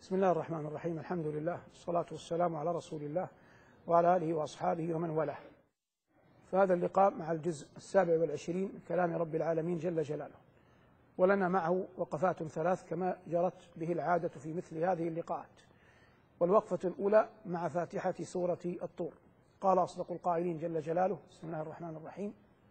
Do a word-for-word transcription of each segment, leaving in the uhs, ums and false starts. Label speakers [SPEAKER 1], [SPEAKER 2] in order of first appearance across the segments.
[SPEAKER 1] بسم الله الرحمن الرحيم. الحمد لله والصلاة والسلام على رسول الله وعلى آله وأصحابه ومن والاه. فهذا اللقاء مع الجزء السابع والعشرين من كلام رب العالمين جل جلاله، ولنا معه وقفات ثلاث كما جرت به العادة في مثل هذه اللقاءات. والوقفة الأولى مع فاتحة سورة الطور. قال أصدق القائلين جل جلاله: بسم الله الرحمن الرحيم: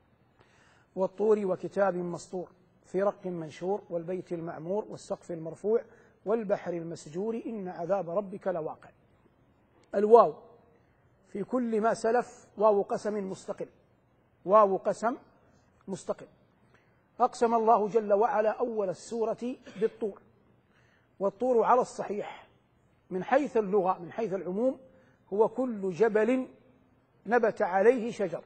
[SPEAKER 1] والطور وكتاب مسطور في رق منشور والبيت المعمور والسقف المرفوع والبحر المسجور إن عذاب ربك لواقع. الواو في كل ما سلف واو قسم مستقل، واو قسم مستقل. أقسم الله جل وعلا أول السورة بالطور، والطور على الصحيح من حيث اللغة من حيث العموم هو كل جبل نبت عليه شجر،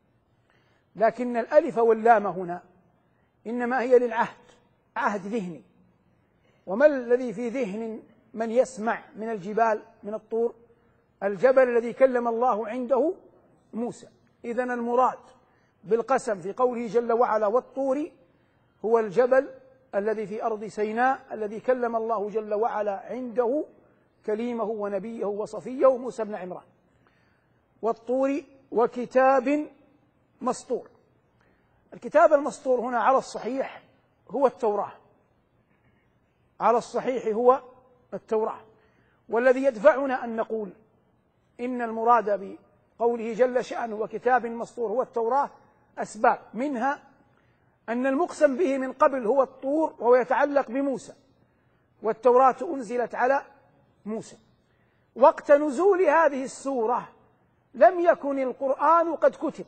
[SPEAKER 1] لكن الألف واللام هنا إنما هي للعهد، عهد ذهني. وما الذي في ذهن من يسمع من الجبال من الطور؟ الجبل الذي كلم الله عنده موسى. إذن المراد بالقسم في قوله جل وعلا والطور هو الجبل الذي في أرض سيناء الذي كلم الله جل وعلا عنده كليمه ونبيه وصفيه موسى بن عمران. والطور وكتاب مسطور. الكتاب المسطور هنا على الصحيح هو التوراة، على الصحيح هو التوراة. والذي يدفعنا أن نقول إن المراد بقوله جل شأنه وكتاب مسطور هو التوراة أسباب، منها أن المقسم به من قبل هو الطور وهو يتعلق بموسى، والتوراة أنزلت على موسى. وقت نزول هذه السورة لم يكن القرآن قد كتب،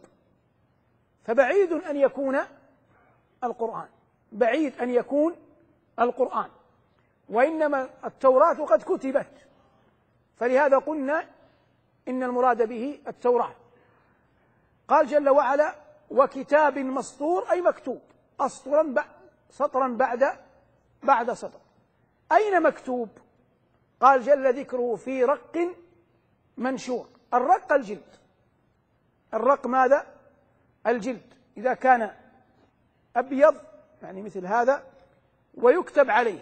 [SPEAKER 1] فبعيد أن يكون القرآن بعيد أن يكون القرآن وإنما التوراة قد كتبت، فلهذا قلنا إن المراد به التوراة. قال جل وعلا وكتاب مسطور أي مكتوب، أسطرا سطرا بعد بعد سطر. أين مكتوب؟ قال جل ذكره في رق منشور. الرق الجلد، الرق ماذا؟ الجلد. إذا كان أبيض يعني مثل هذا ويكتب عليه،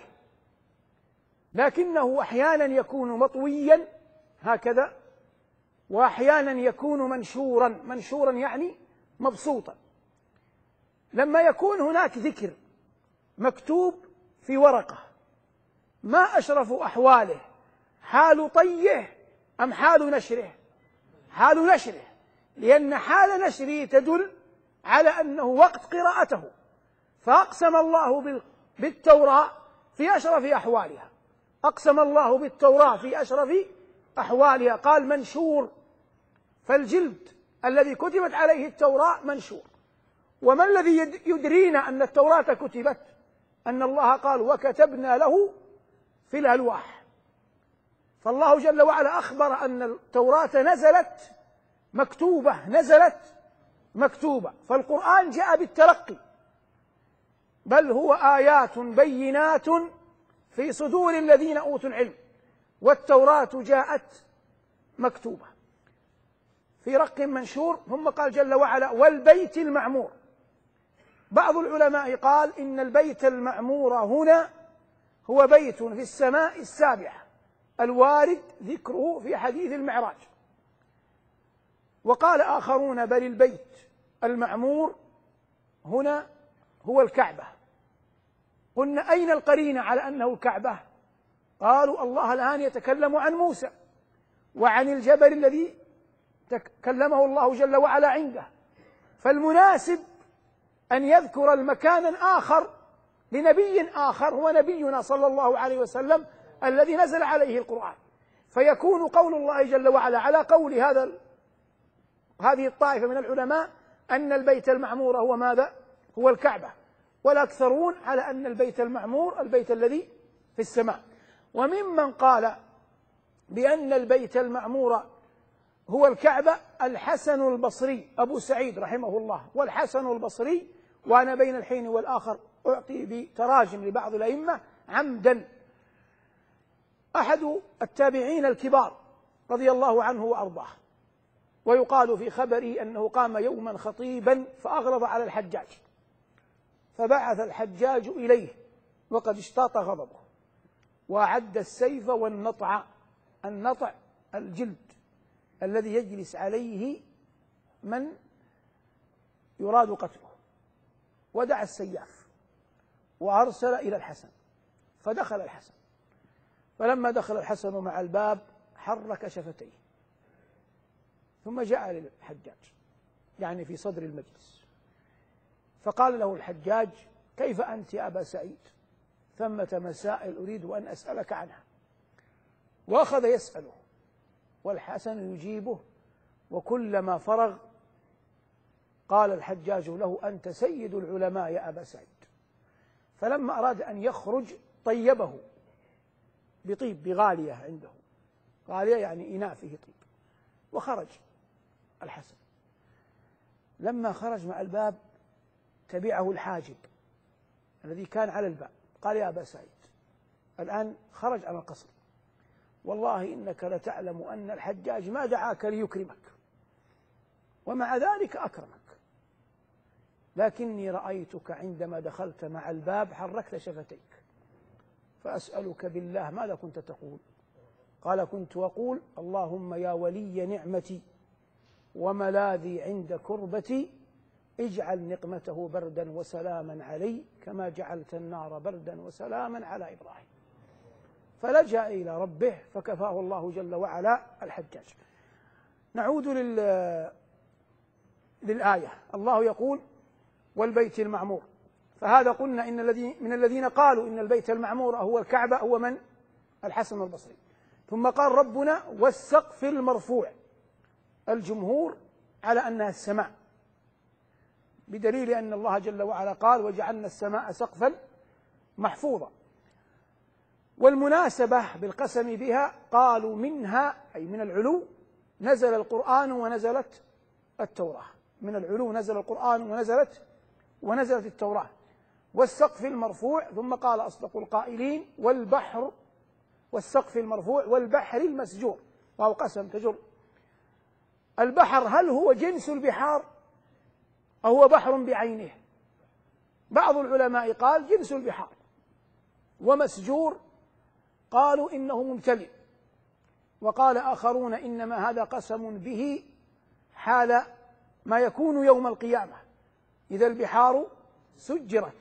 [SPEAKER 1] لكنه أحيانا يكون مطويا هكذا وأحيانا يكون منشورا، منشورا يعني مبسوطا. لما يكون هناك ذكر مكتوب في ورقة، ما أشرف أحواله؟ حال طيه أم حال نشره؟ حال نشره، لأن حال نشره تدل على أنه وقت قراءته. فأقسم الله بالتوراة في أشرف أحوالها، أقسم الله بالتوراة في أشرف أحوالها. قال منشور، فالجلد الذي كتبت عليه التوراة منشور. وما الذي يدرينا أن التوراة كتبت؟ أن الله قال وكتبنا له في الألواح. فالله جل وعلا أخبر أن التوراة نزلت مكتوبة، نزلت مكتوبة. فالقرآن جاء بالتلقي، بل هو آيات بينات في صدور الذين أوتوا العلم، والتوراة جاءت مكتوبة في رق منشور. ثم قال جل وعلا والبيت المعمور. بعض العلماء قال إن البيت المعمور هنا هو بيت في السماء السابعة الوارد ذكره في حديث المعراج. وقال آخرون بل البيت المعمور هنا هو الكعبة. قلنا أين القرينة على أنه الكعبة؟ قالوا الله الآن يتكلم عن موسى وعن الجبل الذي كلمه الله جل وعلا عنده، فالمناسب أن يذكر المكان آخر لنبي آخر هو نبينا صلى الله عليه وسلم الذي نزل عليه القرآن، فيكون قول الله جل وعلا على قول هذا هذه الطائفة من العلماء أن البيت المعمور هو ماذا؟ هو الكعبة. والأكثرون على أن البيت المعمور البيت الذي في السماء. وممن قال بأن البيت المعمور هو الكعبة الحسن البصري أبو سعيد رحمه الله. والحسن البصري وأنا بين الحين والآخر أعطي بتراجم لبعض الأئمة عمدا، أحد التابعين الكبار رضي الله عنه وأرضاه، ويقال في خبره أنه قام يوما خطيبا فأغلظ على الحجاج، فبعث الحجاج إليه وقد اشتاط غضبه، وأعد السيف والنطع. النطع الجلد الذي يجلس عليه من يراد قتله، ودعا السياف وأرسل إلى الحسن، فدخل الحسن، فلما دخل الحسن مع الباب حرك شفتيه، ثم جاء للحجاج يعني في صدر المجلس، فقال له الحجاج: كيف أنت يا أبا سعيد؟ ثمة مسائل أريد أن أسألك عنها. وأخذ يسأله والحسن يجيبه، وكلما فرغ قال الحجاج له: أنت سيد العلماء يا أبا سعيد. فلما أراد أن يخرج طيبه بطيب، بغالية عنده، غالية يعني إناء فيه طيب، وخرج الحسن. لما خرج مع الباب تبعه الحاجب الذي كان على الباب، قال: يا أبا سعيد، الآن خرج على القصر، والله إنك لتعلم أن الحجاج ما دعاك ليكرمك، ومع ذلك أكرمك، لكني رأيتك عندما دخلت مع الباب حركت شفتيك، فأسألك بالله ماذا كنت تقول؟ قال: كنت أقول: اللهم يا ولي نعمتي وملاذي عند كربتي، اجعل نقمته بردا وسلاما علي كما جعلت النار بردا وسلاما على إبراهيم. فلجأ إلى ربه فكفاه الله جل وعلا الحجاج. نعود لل... للآية. الله يقول: والبيت المعمور. فهذا قلنا إن الذي من الذين قالوا إن البيت المعمور هو الكعبة هو من؟ الحسن البصري. ثم قال ربنا: والسقف المرفوع. الجمهور على أنها السماء، بدليل أن الله جل وعلا قال: وجعلنا السماء سقفا محفوظا. والمناسبة بالقسم بها قالوا منها أي من العلو نزل القرآن ونزلت التوراة، من العلو نزل القرآن ونزلت ونزلت التوراة. والسقف المرفوع، ثم قال أصدق القائلين: والبحر، والسقف المرفوع والبحر المسجور، وهو قسم تجر. البحر هل هو جنس البحار أو هو بحر بعينه؟ بعض العلماء قال جنس البحار، ومسجور قالوا إنه ممتلئ، وقال آخرون إنما هذا قسم به حال ما يكون يوم القيامة إذا البحار سجرت،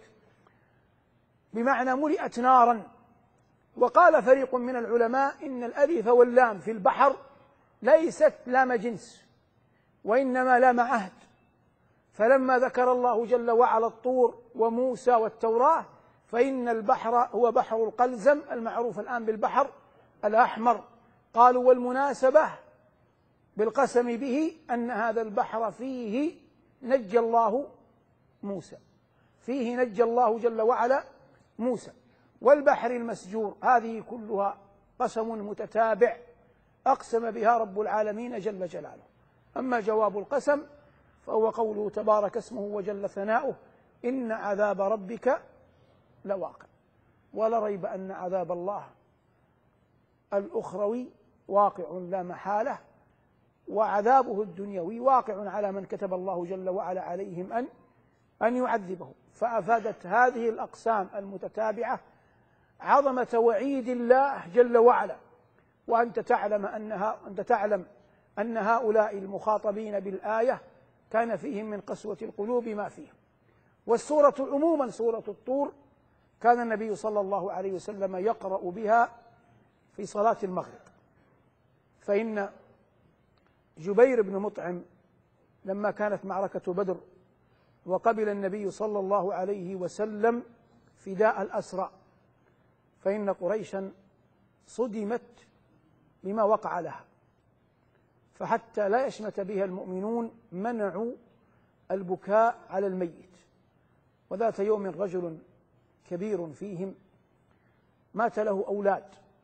[SPEAKER 1] بمعنى ملئت نارا. وقال فريق من العلماء إن الألف واللام في البحر ليست لام جنس، وإنما لام عهد، فلما ذكر الله جل وعلا الطور وموسى والتوراة فإن البحر هو بحر القلزم المعروف الآن بالبحر الأحمر. قالوا: والمناسبة بالقسم به أن هذا البحر فيه نجى الله موسى، فيه نجى الله جل وعلا موسى. والبحر المسجور، هذه كلها قسم متتابع أقسم بها رب العالمين جل جلاله. أما جواب القسم فهو قوله تبارك اسمه وجل ثناؤه: إن عذاب ربك لواقع. ولا ريب أن عذاب الله الأخروي واقع لا محالة، وعذابه الدنيوي واقع على من كتب الله جل وعلا عليهم أن أن يعذبه. فأفادت هذه الأقسام المتتابعة عظمة وعيد الله جل وعلا، وأنت تعلم أنها أنت تعلم أن هؤلاء المخاطبين بالآية كان فيهم من قسوة القلوب ما فيهم. والسورة عموما سورة الطور كان النبي صلى الله عليه وسلم يقرأ بها في صلاة المغرب، فإن جبير بن مطعم لما كانت معركة بدر وقبل النبي صلى الله عليه وسلم فداء الأسرى، فإن قريشا صدمت بما وقع لها، فحتى لا يشمت بها المؤمنون منعوا البكاء على الميت. وذات يوم رجل كبير فيهم مات له أولاد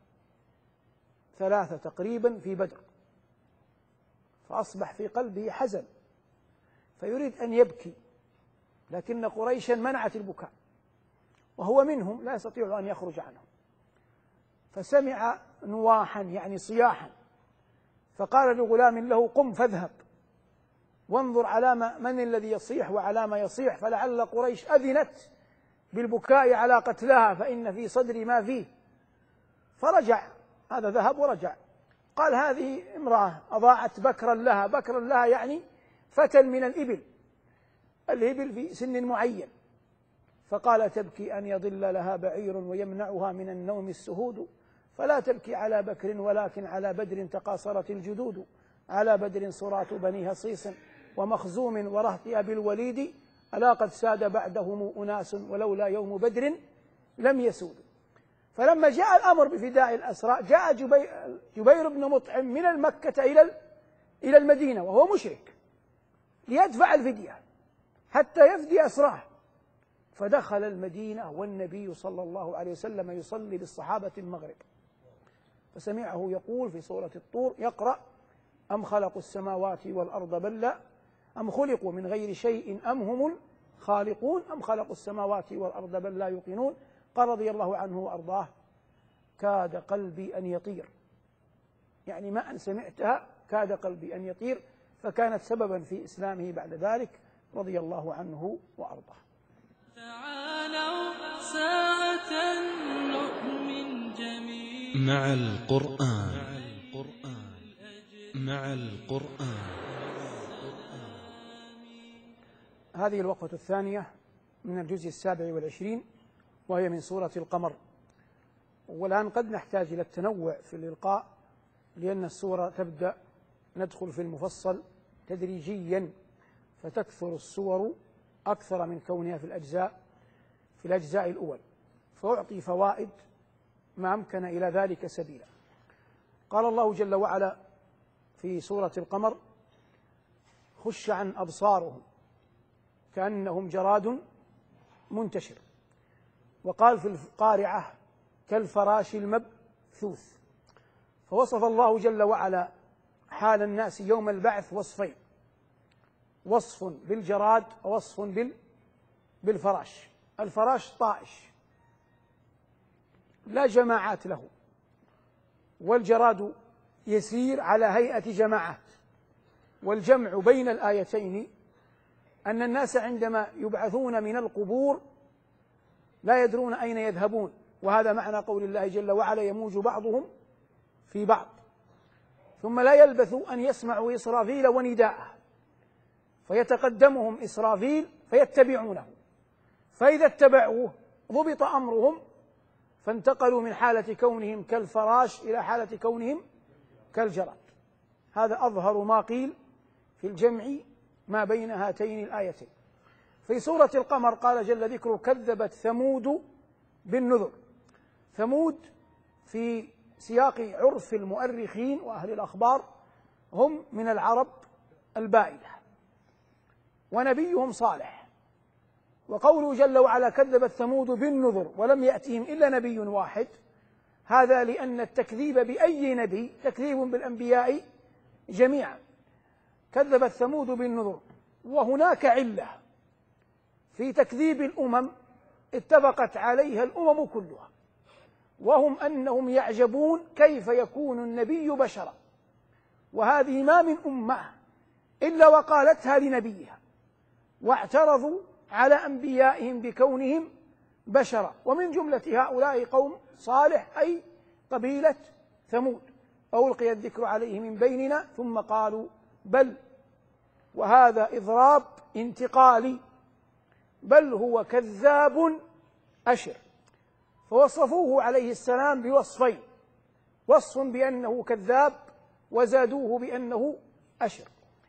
[SPEAKER 1] ثلاثة تقريبا في بدر، فأصبح في قلبه حزن فيريد أن يبكي، لكن قريشا منعت البكاء وهو منهم لا يستطيع أن يخرج عنهم، فسمع نواحا يعني صياحا، فقال لغلام له: قم فاذهب وانظر على من الذي يصيح وعلى ما يصيح، فلعل قريش أذنت بالبكاء على قتلها فإن في صدري ما فيه. فرجع، هذا ذهب ورجع، قال هذه امرأة أضاعت بكرا لها، بكرا لها يعني فتى من الإبل، الإبل في سن معين، فقال تبكي أن يضل لها بعير ويمنعها من النوم السهود، فلا تبكي على بكر ولكن على بدر تقاصرت الجدود، على بدر صراط بني هصيص ومخزوم ورهط أبي الوليد، ألا قد ساد بعدهم أناس ولولا يوم بدر لم يسودوا. فلما جاء الأمر بفداء الأسرى جاء جبير, جبير بن مطعم من المكة إلى إلى المدينة وهو مشرك ليدفع الفدية حتى يفدي أسراه، فدخل المدينة والنبي صلى الله عليه وسلم يصلي بالصحابة المغرب، فسمعه يقول في سورة الطور يقرأ أم خلقوا السماوات والأرض بل لا، أم خلقوا من غير شيء أم هم الخالقون، أم خلقوا السماوات والأرض بل لا يوقنون. قال رضي الله عنه وأرضاه كاد قلبي أن يطير، يعني ما أن سمعتها كاد قلبي أن يطير، فكانت سببا في إسلامه بعد ذلك رضي الله عنه وأرضاه.
[SPEAKER 2] تعالوا ساعة نؤمن جميعا مع القرآن مع القرآن.
[SPEAKER 1] هذه الوقفة الثانية من الجزء السابع والعشرين وهي من سورة القمر، والآن قد نحتاج إلى التنوع في الإلقاء لأن السورة تبدأ ندخل في المفصل تدريجيا، فتكثر السور أكثر من كونها في الأجزاء في الأجزاء الأول، فأعطي فوائد ما أمكن إلى ذلك سبيلا. قال الله جل وعلا في سورة القمر خش عن أبصارهم كأنهم جراد منتشر، وقال في القارعة كالفراش المبثوث، فوصف الله جل وعلا حال الناس يوم البعث وصفين، وصف بالجراد ووصف بالفراش. الفراش طائش لا جماعات له، والجراد يسير على هيئة جماعات. والجمع بين الآيتين أن الناس عندما يبعثون من القبور لا يدرون أين يذهبون، وهذا معنى قول الله جل وعلا يموج بعضهم في بعض، ثم لا يلبثوا أن يسمعوا إسرافيل ونداءه فيتقدمهم إسرافيل فيتبعونه، فإذا اتبعوه ضبط أمرهم فانتقلوا من حالة كونهم كالفراش إلى حالة كونهم كالجراد. هذا أظهر ما قيل في الجمع ما بين هاتين الآيتين. في سورة القمر قال جل ذكره كذبت ثمود بالنذر. ثمود في سياق عرف المؤرخين وأهل الأخبار هم من العرب البائدة ونبيهم صالح، وقوله جل وعلا كذبت ثمود بالنذر ولم يأتهم إلا نبي واحد، هذا لأن التكذيب بأي نبي تكذيب بالأنبياء جميعا. كذبت ثمود بالنذر، وهناك علة في تكذيب الأمم اتفقت عليها الأمم كلها، وهم أنهم يعجبون كيف يكون النبي بشرا، وهذه ما من أمة إلا وقالتها لنبيها، واعترضوا على أنبيائهم بكونهم بشرا، ومن جملة هؤلاء قوم صالح أي قبيلة ثمود، ألقي الذكر عليه من بيننا ثم قالوا بل، وهذا إضراب انتقالي، بل هو كذاب أشر. فوصفوه عليه السلام بوصفين، وصف بأنه كذاب وزادوه بأنه أشر.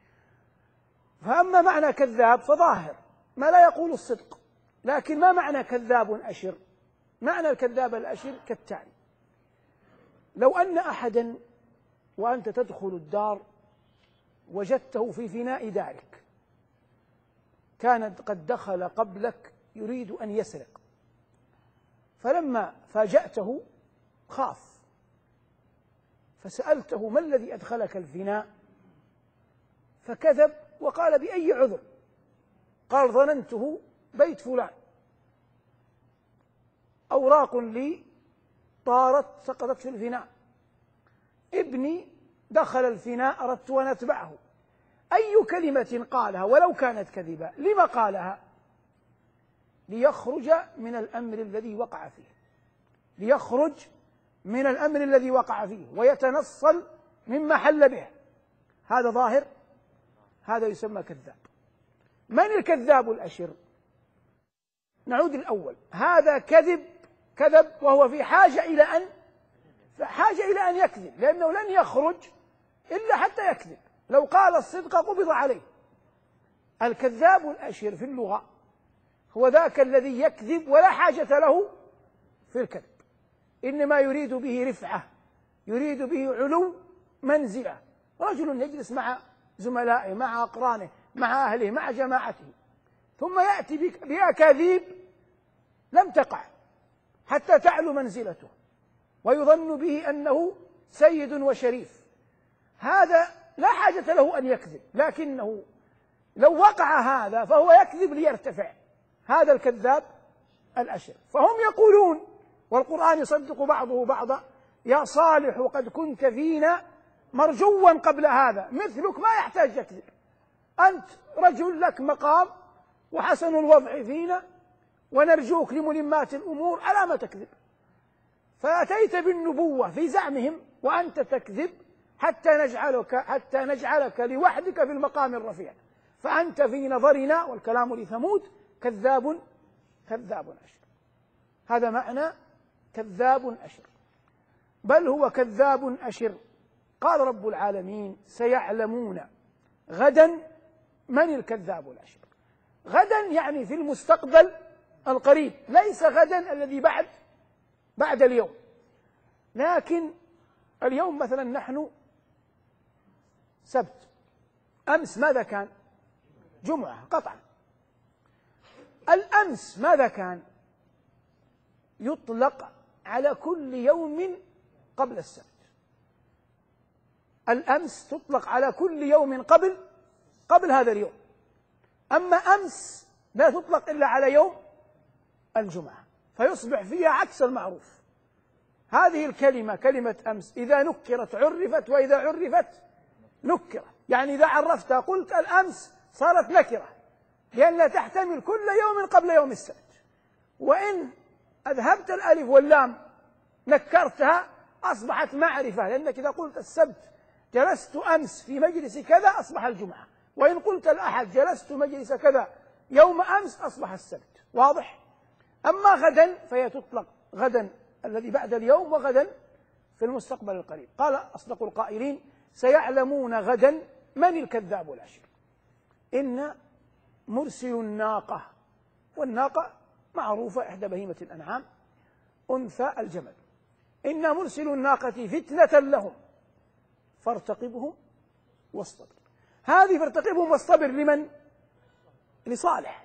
[SPEAKER 1] فأما معنى كذاب فظاهر ما لا يقول الصدق، لكن ما معنى كذاب أشر؟ معنى الكذاب الأشر كالتالي: لو أن أحدا وأنت تدخل الدار وجدته في فناء دارك، كان قد دخل قبلك يريد أن يسرق، فلما فاجأته خاف، فسألته ما الذي أدخلك الفناء؟ فكذب وقال بأي عذر؟ قال ظننته بيت فلان، أوراق لي طارت سقطت في الفناء، ابني دخل الفناء أردت أن أتبعه. أي كلمة قالها ولو كانت كذبة؟ لما قالها؟ ليخرج من الأمر الذي وقع فيه، ليخرج من الأمر الذي وقع فيه ويتنصل مما حل به، هذا ظاهر، هذا يسمى كذاب. من الكذاب الأشر؟ نعود الأول، هذا كذب كذب وهو في حاجة إلى أن حاجة إلى أن يكذب، لأنه لن يخرج إلا حتى يكذب، لو قال الصدق قبض عليه. الكذاب الأشر في اللغة هو ذاك الذي يكذب ولا حاجة له في الكذب، إنما يريد به رفعة، يريد به علو منزلة. رجل يجلس مع زملائه، مع أقرانه، مع أهله، مع جماعته، ثم يأتي بأكاذيب لم تقع حتى تعلو منزلته ويظن به أنه سيد وشريف. هذا لا حاجة له أن يكذب، لكنه لو وقع هذا فهو يكذب ليرتفع. هذا الكذاب الأشر. فهم يقولون، والقرآن يصدق بعضه بعضا: يا صالح قد كنت فينا مرجوا قبل هذا، مثلك ما يحتاج يكذب، أنت رجل لك مقام وحسن الوضع فينا ونرجوك لملمات الأمور، ألا ما تكذب؟ فأتيت بالنبوة في زعمهم وأنت تكذب حتى نجعلك حتى نجعلك لوحدك في المقام الرفيع، فأنت في نظرنا، والكلام لثمود، كذاب كذاب أشر. هذا معنى كذاب أشر، بل هو كذاب أشر. قال رب العالمين: سيعلمون غدا من الكذاب الأشر. غدا يعني في المستقبل القريب، ليس غدا الذي بعد بعد اليوم. لكن اليوم مثلا نحن سبت، أمس ماذا كان؟ جمعة قطعا. الأمس ماذا كان؟ يطلق على كل يوم قبل السبت. الأمس تطلق على كل يوم قبل قبل هذا اليوم. أما أمس لا تطلق إلا على يوم الجمعة، فيصبح فيها عكس المعروف. هذه الكلمة كلمة أمس إذا نكرت عرفت، وإذا عرفت نكرت. يعني إذا عرفتها قلت الأمس صارت نكرة، لأنها تحتمل كل يوم قبل يوم السبت. وإن أذهبت الألف واللام نكرتها أصبحت معرفة، لأنك إذا قلت السبت جلست أمس في مجلس كذا أصبح الجمعة، وإن قلت الأحد جلست مجلس كذا يوم أمس أصبح السبت. واضح؟ أما غدا فهي تطلق غدا الذي بعد اليوم، وغدا في المستقبل القريب. قال أصدق القائلين: سيعلمون غدا من الكذاب الأشر. إن مرسل الناقة، والناقة معروفة إحدى بهيمة الأنعام، أنثى الجمل. إن مرسل الناقة فتنة لهم فارتقبهم واصطبر. هذه فارتقبهم واصطبر لمن؟ لصالح.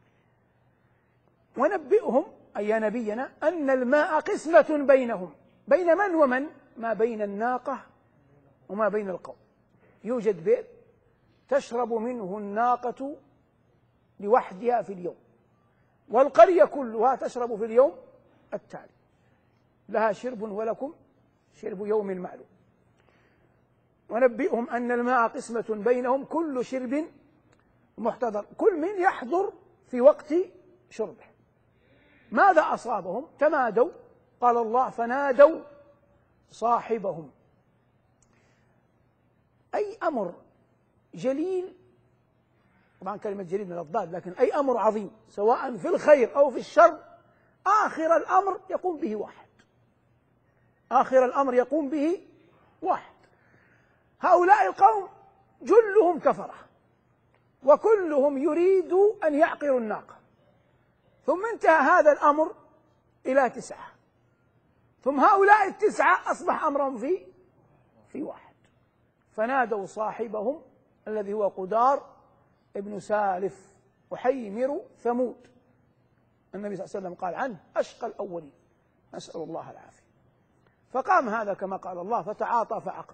[SPEAKER 1] ونبئهم أي يا نبينا أن الماء قسمة بينهم، بين من ومن؟ ما بين الناقة وما بين القوم. يوجد بئر تشرب منه الناقة لوحدها في اليوم، والقرية كلها تشرب في اليوم التالي، لها شرب ولكم شرب يوم معلوم. ونبئهم أن الماء قسمة بينهم كل شرب محتضر، كل من يحضر في وقت شربه. ماذا أصابهم؟ تمادوا، قال الله: فنادوا صاحبهم. أي أمر جليل، طبعا كلمة جليل من الضاد، لكن أي أمر عظيم سواء في الخير أو في الشر، آخر الأمر يقوم به واحد، آخر الأمر يقوم به واحد. هؤلاء القوم جلهم كفرة، وكلهم يريد أن يعقروا الناقة، ثم انتهى هذا الأمر إلى تسعة، ثم هؤلاء التسعة أصبح أمرهم في في واحد. فنادوا صاحبهم الذي هو قدار ابن سالف وحيمر ثمود. النبي صلى الله عليه وسلم قال عنه: أشقى الأولين، نسأل الله العافية. فقام هذا كما قال الله: فتعاطى فعقر،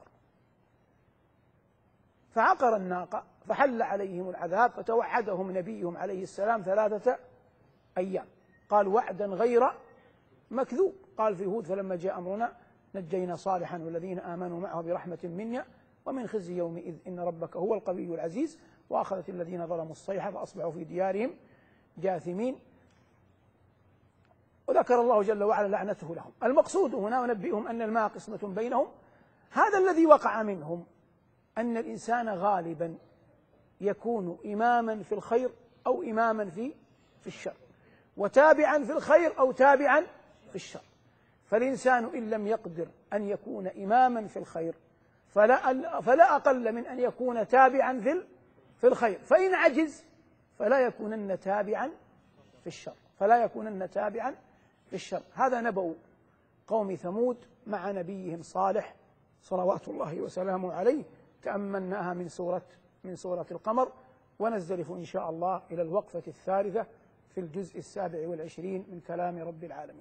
[SPEAKER 1] فعقر الناقة، فحل عليهم العذاب، فتوعدهم نبيهم عليه السلام ثلاثة أيام. قال: وعدا غير مكذوب. قال في هود: فلما جاء أمرنا نجينا صالحا والذين آمنوا معه برحمة منا ومن خزي يومئذ إن ربك هو القوي العزيز وأخذت الذين ظلموا الصيحة فأصبحوا في ديارهم جاثمين. وذكر الله جل وعلا لعنته لهم. المقصود هنا ونبئهم أن الماء قسمة بينهم. هذا الذي وقع منهم أن الإنسان غالبا يكون إماما في الخير أو إماما في في الشر، وتابعا في الخير أو تابعا في الشر. فالإنسان إن لم يقدر أن يكون إماما في الخير فلا, فلا أقل من أن يكون تابعا في في الخير، فإن عجز فلا يكونن تابعا في الشر فلا يكونن تابعا في الشر. هذا نبأ قوم ثمود مع نبيهم صالح صلوات الله وسلامه عليه، تأملناها من سورة من سورة القمر. ونزدلف إن شاء الله إلى الوقفة الثالثة في الجزء السابع والعشرين من كلام رب العالمين.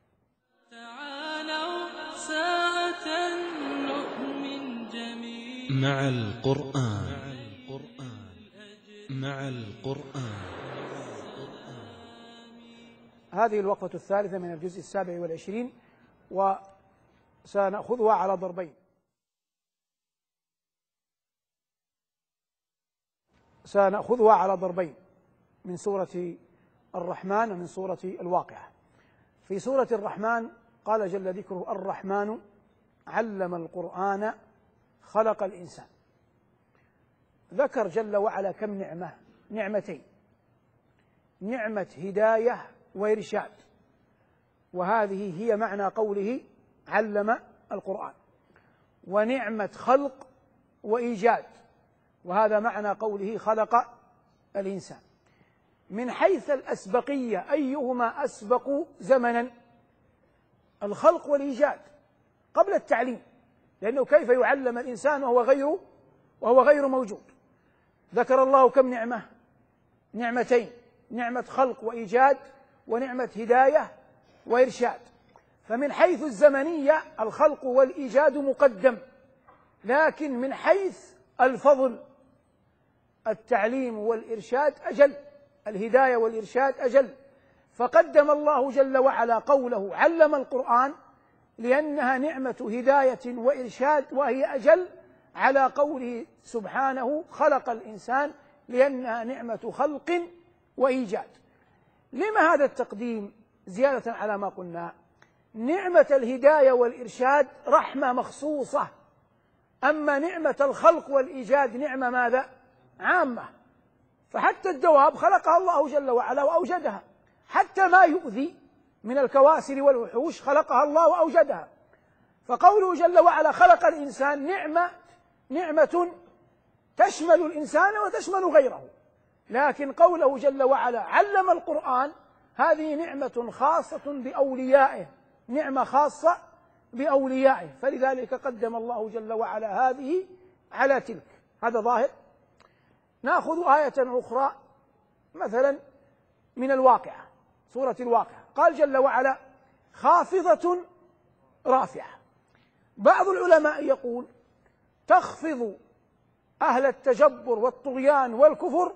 [SPEAKER 2] تعالوا ساعة نؤمن جميعا مع القرآن مع القرآن.
[SPEAKER 1] هذه الوقفة الثالثة من الجزء السابع والعشرين، وسنأخذها على ضربين. سنأخذها على ضربين من سورة الرحمن ومن سورة الواقعة. في سورة الرحمن قال جل ذكره: الرحمن علم القرآن خلق الإنسان. ذكر جل وعلا كم نعمة نعمتين: نعمة هداية وإرشاد، وهذه هي معنى قوله علم القرآن، ونعمة خلق وإيجاد، وهذا معنى قوله خلق الإنسان. من حيث الأسبقية أيهما أسبق زمنا؟ الخلق والإيجاد قبل التعليم، لأنه كيف يعلم الإنسان وهو غير وهو غير موجود. ذكر الله كم نعمة نعمتين: نعمة خلق وإيجاد، ونعمة هداية وإرشاد. فمن حيث الزمنية الخلق والإيجاد مقدم، لكن من حيث الفضل التعليم والإرشاد أجل، الهداية والإرشاد أجل. فقدم الله جل وعلا قوله علم القرآن لأنها نعمة هداية وإرشاد، وهي أجل، على قوله سبحانه خلق الإنسان لأنها نعمة خلق وإيجاد. لما هذا التقديم؟ زيادة على ما قلنا. نعمة الهداية والإرشاد رحمة مخصوصة، أما نعمة الخلق والإيجاد نعمة ماذا؟ عامة. فحتى الدواب خلقها الله جل وعلا وأوجدها، حتى ما يؤذي من الكواسر والوحوش خلقها الله وأوجدها. فقوله جل وعلا خلق الإنسان نعمة نعمة تشمل الإنسان وتشمل غيره، لكن قوله جل وعلا علم القرآن هذه نعمة خاصة بأوليائه، نعمة خاصة بأوليائه، فلذلك قدم الله جل وعلا هذه على تلك. هذا ظاهر. نأخذ آية أخرى مثلا من الواقعة، سورة الواقعة. قال جل وعلا خافضة رافعة. بعض العلماء يقول تخفض أهل التجبر والطغيان والكفر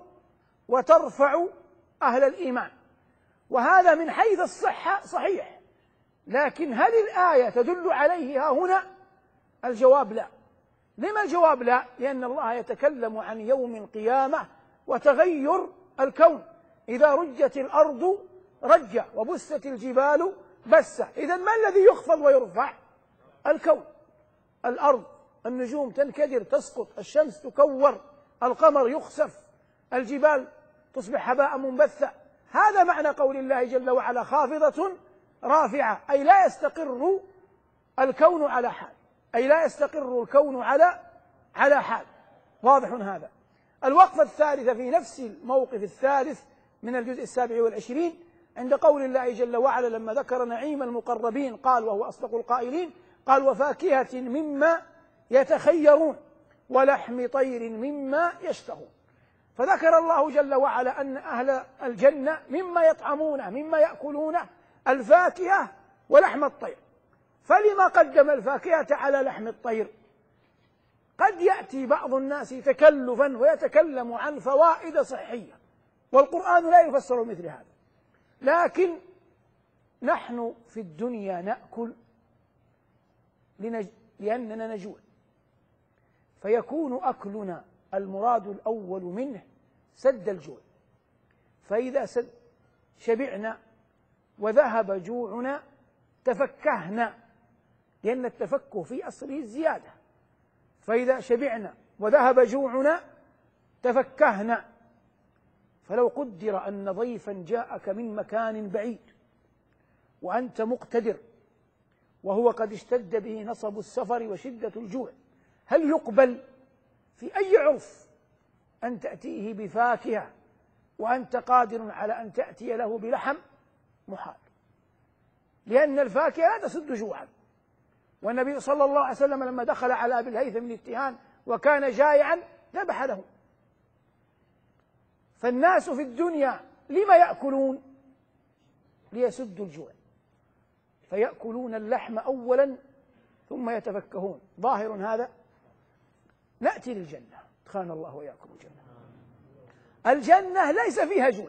[SPEAKER 1] وترفع أهل الإيمان، وهذا من حيث الصحة صحيح، لكن هل الآية تدل عليه ها هنا؟ الجواب لا. لما الجواب لا؟ لأن الله يتكلم عن يوم القيامة وتغير الكون. إذا رجت الأرض رجة وبست الجبال بسة. إذن ما الذي يخفض ويرفع؟ الكون، الأرض، النجوم تنكدر تسقط، الشمس تكور، القمر يخسف، الجبال تصبح هباء منبثا. هذا معنى قول الله جل وعلا خافضة رافعة، أي لا يستقر الكون على حال، أي لا يستقر الكون على على حال. واضح هذا. الوقفة الثالثة في نفس الموقف الثالث من الجزء السابع والعشرين عند قول الله جل وعلا لما ذكر نعيم المقربين قال وهو أصدق القائلين، قال وفاكهة مما يتخيرون ولحم طير مما يشتهون. فذكر الله جل وعلا أن أهل الجنة مما يطعمونه مما يأكلونه الفاكهة ولحم الطير. فلما قدم الفاكهة على لحم الطير؟ قد يأتي بعض الناس تكلفا ويتكلم عن فوائد صحية، والقرآن لا يفسر مثل هذا، لكن نحن في الدنيا نأكل لنج... لأننا نجوع، فيكون أكلنا المراد الأول منه سد الجوع، فإذا سد شبعنا وذهب جوعنا تفكهنا، لأن التفكه في أصله الزيادة، فإذا شبعنا وذهب جوعنا تفكهنا. فلو قدر أن ضيفا جاءك من مكان بعيد وأنت مقتدر وهو قد اشتد به نصب السفر وشدة الجوع، هل يقبل في أي عرف أن تأتيه بفاكهة وأنت قادر على أن تأتي له بلحم؟ محال، لأن الفاكهة لا تسد جوعا. والنبي صلى الله عليه وسلم لما دخل على أبي الهيثم الاتهان وكان جائعا ذبح له. فالناس في الدنيا لما يأكلون؟ ليسدوا الجوع، فيأكلون اللحم أولا ثم يتفكهون. ظاهر هذا. نأتي للجنة، دخلنا الله وإياكم الجنة. الجنة ليس فيها جوع،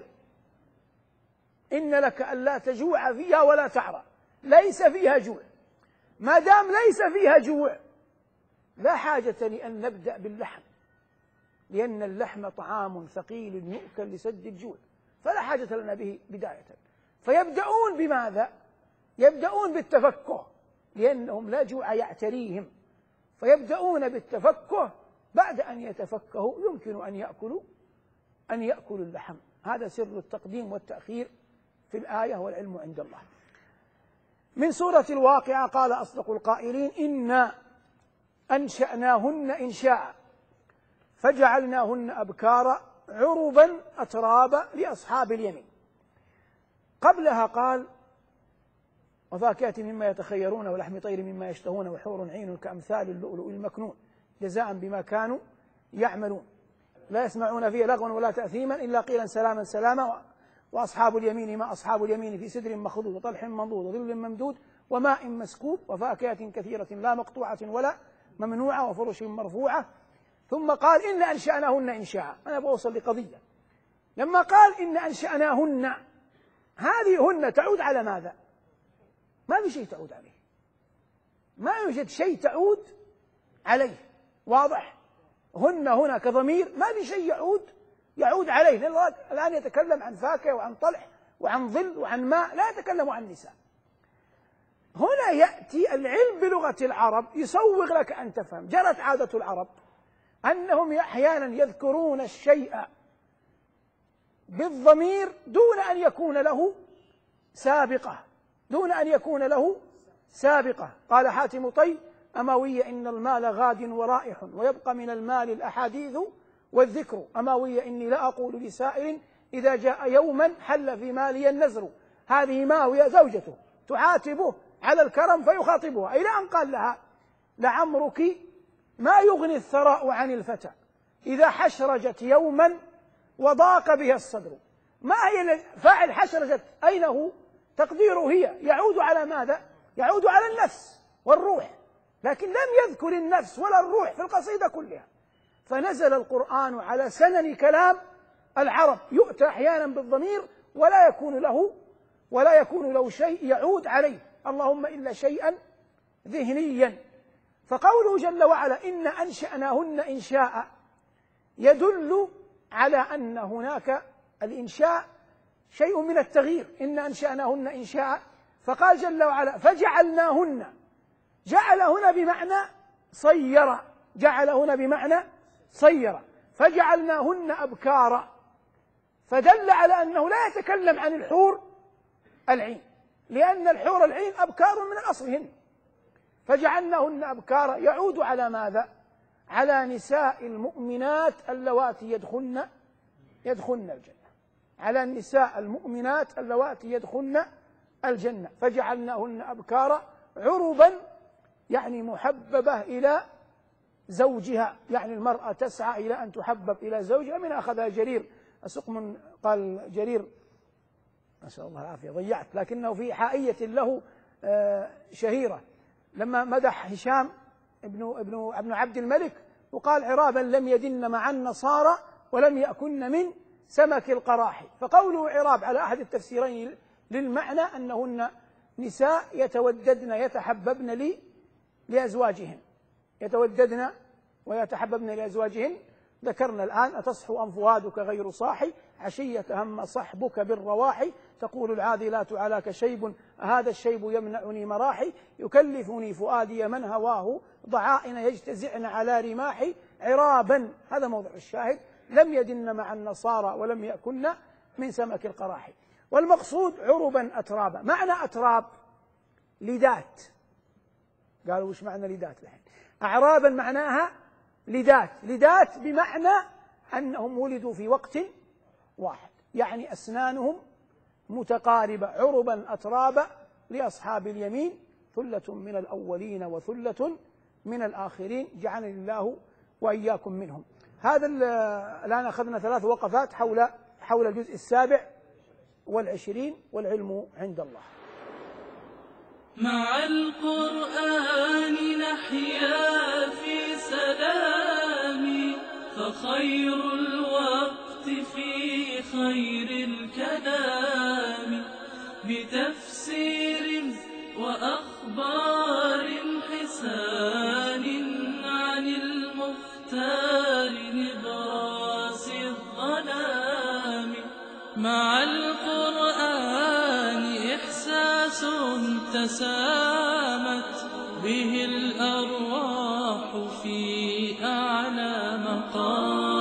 [SPEAKER 1] إن لك ألا تجوع فيها ولا تعرى، ليس فيها جوع. ما دام ليس فيها جوع لا حاجة لأن نبدأ باللحم، لأن اللحم طعام ثقيل يؤكل لسد الجوع، فلا حاجة لنا به بداية. فيبدأون بماذا؟ يبدأون بالتفكه، لأنهم لا جوع يعتريهم، فيبدأون بالتفكه. بعد أن يتفكهوا يمكن أن يأكلوا أن يأكلوا اللحم. هذا سر التقديم والتأخير في الآية، والعلم عند الله. من سورة الواقعة قال أصدق القائلين: إنا أنشأناهن إنشاء فجعلناهن أبكارا عربا أترابا لأصحاب اليمين. قبلها قال: وفاكهة مما يتخيرون ولحم طير مما يشتهون وحور عين كأمثال اللؤلؤ المكنون جزاء بما كانوا يعملون لا يسمعون فيه لغوا ولا تأثيما إلا قيلا سلاما سلاما. وأصحاب اليمين ما أصحاب اليمين في سدر مخضود وطلح منضود وظل ممدود وماء مسكوب وفاكهة كثيرة لا مقطوعة ولا ممنوعة وفرش مرفوعة. ثم قال: إن أنشأناهن إنشاء. أنا بوصل لقضية. لما قال إن أنشأناهن، هذه هن تعود على ماذا؟ ما في شيء تعود عليه، ما يوجد شيء تعود عليه. واضح؟ هن هنا كضمير ما في شيء يعود يعود عليه، لأن الله الآن يتكلم عن فاكهة وعن طلح وعن ظل وعن ماء، لا يتكلم عن نساء. هنا يأتي العلم بلغة العرب يسوغ لك أن تفهم. جرت عادة العرب أنهم أحيانا يذكرون الشيء بالضمير دون أن يكون له سابقة دون أن يكون له سابقة. قال حاتم طي: أموي إن المال غاد ورائح ويبقى من المال الأحاديث والذكر. أموي إني لا أقول لسائل إذا جاء يوما حل في مالي النزر. هذه ماوية زوجته تعاتبه على الكرم فيخاطبها، إلى أن قال لها: لعمرك ما يغني الثراء عن الفتى إذا حشرجت يوما وضاق بها الصدر. ما هي فاعل حشرجت؟ أين هو؟ تقديره هي، يعود على ماذا؟ يعود على النفس والروح، لكن لم يذكر النفس ولا الروح في القصيدة كلها. فنزل القرآن على سنن كلام العرب، يؤتى أحيانا بالضمير ولا يكون له ولا يكون له شيء يعود عليه، اللهم إلا شيئا ذهنيا. فقوله جل وعلا: إن أنشأناهن إنشاء يدل على أن هناك الإنشاء شيء من التغيير. إن أنشأناهن إنشاء، فقال جل وعلا: فجعلناهن. جعل هنا بمعنى صير، جعل هنا بمعنى صير. فجعلناهن أبكارا، فدل على أنه لا يتكلم عن الحور العين، لأن الحور العين أبكار من الأصل. فجعلناهن أبكارا يعود على ماذا؟ على نساء المؤمنات اللواتي يدخلن يدخلن الجنة، على النساء المؤمنات اللواتي يدخلن الجنة. فجعلناهن أبكارا عربا، يعني محببة إلى زوجها، يعني المرأة تسعى إلى أن تحبب إلى زوجها. من أخذها جرير السقم، قال جرير نسأل الله العافية ضيعت، لكنه في حائية له شهيرة لما مدح هشام ابن ابن ابن عبد الملك وقال: عرابا لم يدن مع النصارى ولم يأكن من سمك القراحي. فقوله عراب على أحد التفسيرين للمعنى أنهن نساء يتوددن يتحببن لي لأزواجهن، يتوددن ويتحببن لأزواجهن. ذكرنا الآن: أتصحو أنفوادك غير صاحي عشية هم صحبك بالرواحي تقول العاذلات علاك شيب هذا الشيب يمنعني مراحي يكلفني فؤادي من هواه ضعائن يجتزعن على رماحي عرابا. هذا موضع الشاهد. لم يدن مع النصارى ولم يأكلن من سمك القراحي. والمقصود عربا أترابا. معنى أتراب لدات. قالوا وش معنى لدات الحين؟ أعرابا معناها لدات. لدات بمعنى أنهم ولدوا في وقت واحد، يعني أسنانهم متقاربة. عربا أترابا لأصحاب اليمين ثلة من الأولين وثلة من الآخرين جعلني الله وإياكم منهم. هذا الآن أخذنا ثلاث وقفات حول حول الجزء السابع والعشرين والعلم عند الله.
[SPEAKER 2] مع القرآن نحيا في سلام فخير الوقت في خير الكلام بتفسير وأخبار حسان عن المختار نبراس الظلام. مع القرآن إحساس تسامت به الأرواح في أعلى مقام